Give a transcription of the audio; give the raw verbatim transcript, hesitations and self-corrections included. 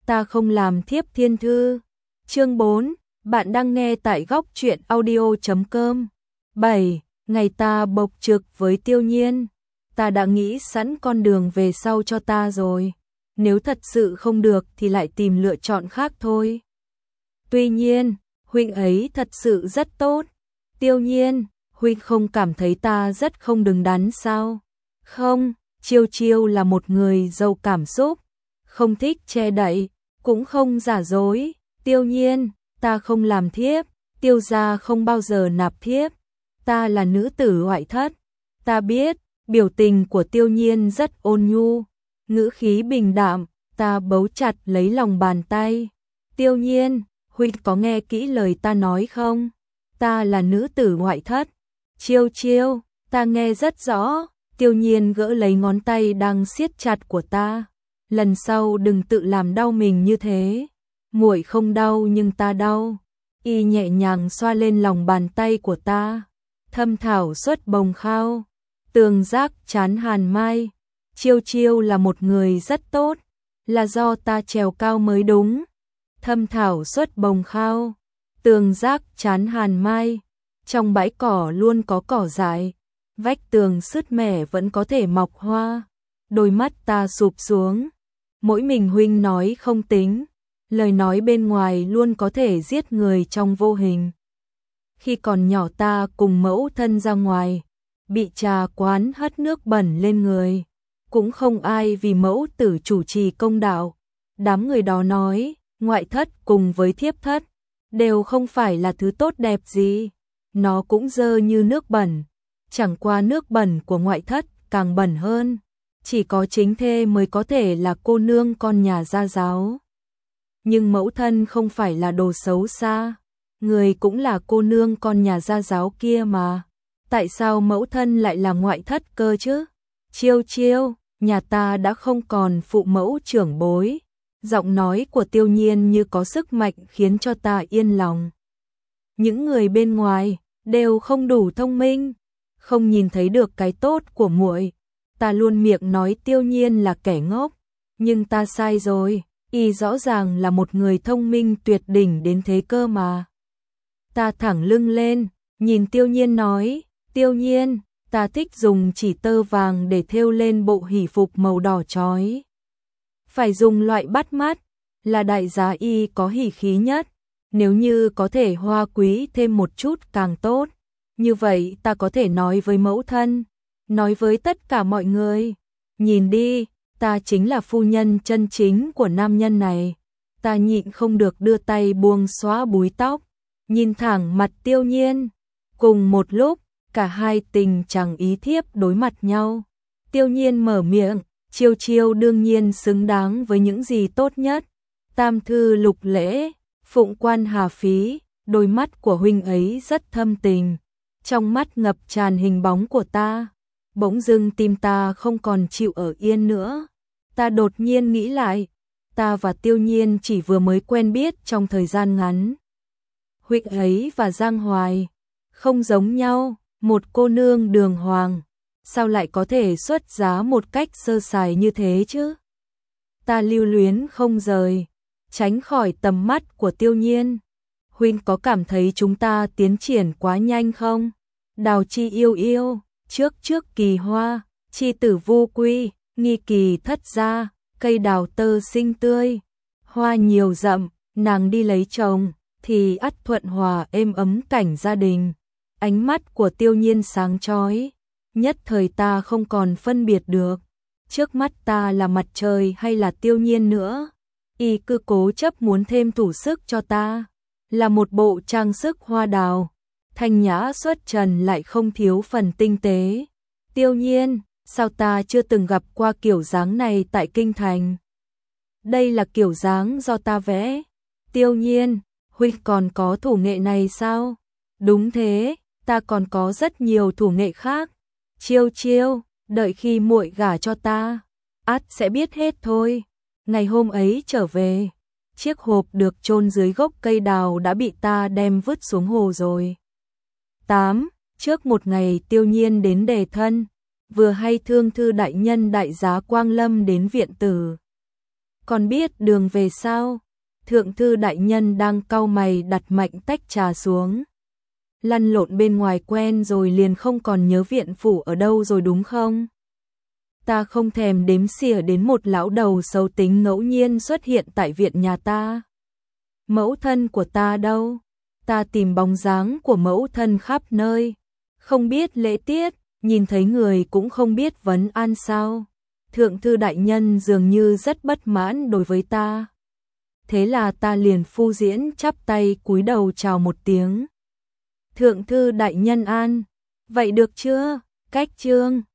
ta không làm thiếp thiên thư. Chương bốn, bạn đang nghe tại góc truyện audio chấm com. bảy. Ngày ta bộc trực với Tiêu Nhiên, ta đã nghĩ sẵn con đường về sau cho ta rồi. Nếu thật sự không được thì lại tìm lựa chọn khác thôi. Tuy nhiên, huynh ấy thật sự rất tốt. Tiêu Nhiên, huynh không cảm thấy ta rất không đứng đắn sao? Không, Chiêu Chiêu là một người giàu cảm xúc, không thích che đậy, cũng không giả dối. Tiêu Nhiên, ta không làm thiếp, Tiêu gia không bao giờ nạp thiếp, ta là nữ tử ngoại thất. Ta biết, biểu tình của Tiêu Nhiên rất ôn nhu, ngữ khí bình đạm, ta bấu chặt lấy lòng bàn tay. Tiêu Nhiên, huynh có nghe kỹ lời ta nói không? Ta là nữ tử ngoại thất. Chiêu Chiêu, ta nghe rất rõ. Tiêu Nhiên gỡ lấy ngón tay đang siết chặt của ta. Lần sau đừng tự làm đau mình như thế. Muội không đau nhưng ta đau. Y nhẹ nhàng xoa lên lòng bàn tay của ta. Thâm thảo xuất bồng khao, tường giác chán hàn mai. Chiêu Chiêu là một người rất tốt, là do ta trèo cao mới đúng. Thâm thảo xuất bồng khao, tường giác chán hàn mai. Trong bãi cỏ luôn có cỏ dại, vách tường sứt mẻ vẫn có thể mọc hoa. Đôi mắt ta sụp xuống. Mỗi mình huynh nói không tính, lời nói bên ngoài luôn có thể giết người trong vô hình. Khi còn nhỏ ta cùng mẫu thân ra ngoài, bị trà quán hất nước bẩn lên người. Cũng không ai vì mẫu tử chủ trì công đạo. Đám người đó nói, ngoại thất cùng với thiếp thất đều không phải là thứ tốt đẹp gì. Nó cũng dơ như nước bẩn. Chẳng qua nước bẩn của ngoại thất càng bẩn hơn. Chỉ có chính thê mới có thể là cô nương con nhà gia giáo. Nhưng mẫu thân không phải là đồ xấu xa. Người cũng là cô nương con nhà gia giáo kia mà. Tại sao mẫu thân lại là ngoại thất cơ chứ? Chiêu Chiêu, nhà ta đã không còn phụ mẫu trưởng bối. Giọng nói của Tiêu Nhiên như có sức mạnh khiến cho ta yên lòng. Những người bên ngoài đều không đủ thông minh, không nhìn thấy được cái tốt của muội. Ta luôn miệng nói Tiêu Nhiên là kẻ ngốc, nhưng ta sai rồi, y rõ ràng là một người thông minh tuyệt đỉnh đến thế cơ mà. Ta thẳng lưng lên, nhìn Tiêu Nhiên nói, Tiêu Nhiên, ta thích dùng chỉ tơ vàng để thêu lên bộ hỷ phục màu đỏ chói. Phải dùng loại bắt mắt, là đại giá y có hỉ khí nhất. Nếu như có thể hoa quý thêm một chút càng tốt. Như vậy ta có thể nói với mẫu thân, nói với tất cả mọi người. Nhìn đi, ta chính là phu nhân chân chính của nam nhân này. Ta nhịn không được đưa tay buông xóa búi tóc, nhìn thẳng mặt Tiêu Nhiên. Cùng một lúc, cả hai tình chẳng ý thiếp đối mặt nhau. Tiêu Nhiên mở miệng, Chiêu Chiêu đương nhiên xứng đáng với những gì tốt nhất. Tam thư lục lễ, phụng quan hà phí, đôi mắt của huynh ấy rất thâm tình. Trong mắt ngập tràn hình bóng của ta. Bỗng dưng tim ta không còn chịu ở yên nữa. Ta đột nhiên nghĩ lại, ta và Tiêu Nhiên chỉ vừa mới quen biết trong thời gian ngắn. Huynh ấy và Giang Hoài không giống nhau, một cô nương đường hoàng, sao lại có thể xuất giá một cách sơ sài như thế chứ? Ta lưu luyến không rời, tránh khỏi tầm mắt của Tiêu Nhiên. Huynh có cảm thấy chúng ta tiến triển quá nhanh không? Đào chi yêu yêu, trước trước kỳ hoa, chi tử vô quy, nghi kỳ thất gia, cây đào tơ xinh tươi, hoa nhiều rậm, nàng đi lấy chồng, thì ắt thuận hòa êm ấm cảnh gia đình. Ánh mắt của Tiêu Nhiên sáng chói, nhất thời ta không còn phân biệt được. Trước mắt ta là mặt trời hay là Tiêu Nhiên nữa. Y cứ cố chấp muốn thêm thủ sức cho ta. Là một bộ trang sức hoa đào, thanh nhã xuất trần lại không thiếu phần tinh tế. Tiêu Nhiên, sao ta chưa từng gặp qua kiểu dáng này tại kinh thành? Đây là kiểu dáng do ta vẽ. Tiêu Nhiên, huynh còn có thủ nghệ này sao? Đúng thế, ta còn có rất nhiều thủ nghệ khác. Chiêu Chiêu, đợi khi muội gả cho ta, ắt sẽ biết hết thôi. Ngày hôm ấy trở về, chiếc hộp được chôn dưới gốc cây đào đã bị ta đem vứt xuống hồ rồi. tám. Trước một ngày Tiêu Nhiên đến đề thân, vừa hay thương thư đại nhân đại giá Quang Lâm đến viện tử. Còn biết đường về sao? Thượng thư đại nhân đang cau mày đặt mạnh tách trà xuống. Lăn lộn bên ngoài quen rồi liền không còn nhớ viện phủ ở đâu rồi đúng không? Ta không thèm đếm xỉa đến một lão đầu xấu tính ngẫu nhiên xuất hiện tại viện nhà ta. Mẫu thân của ta đâu? Ta tìm bóng dáng của mẫu thân khắp nơi. Không biết lễ tiết, nhìn thấy người cũng không biết vấn an sao. Thượng thư đại nhân dường như rất bất mãn đối với ta. Thế là ta liền phu diễn chắp tay cúi đầu chào một tiếng. Thượng thư đại nhân an, vậy được chưa? Cách chương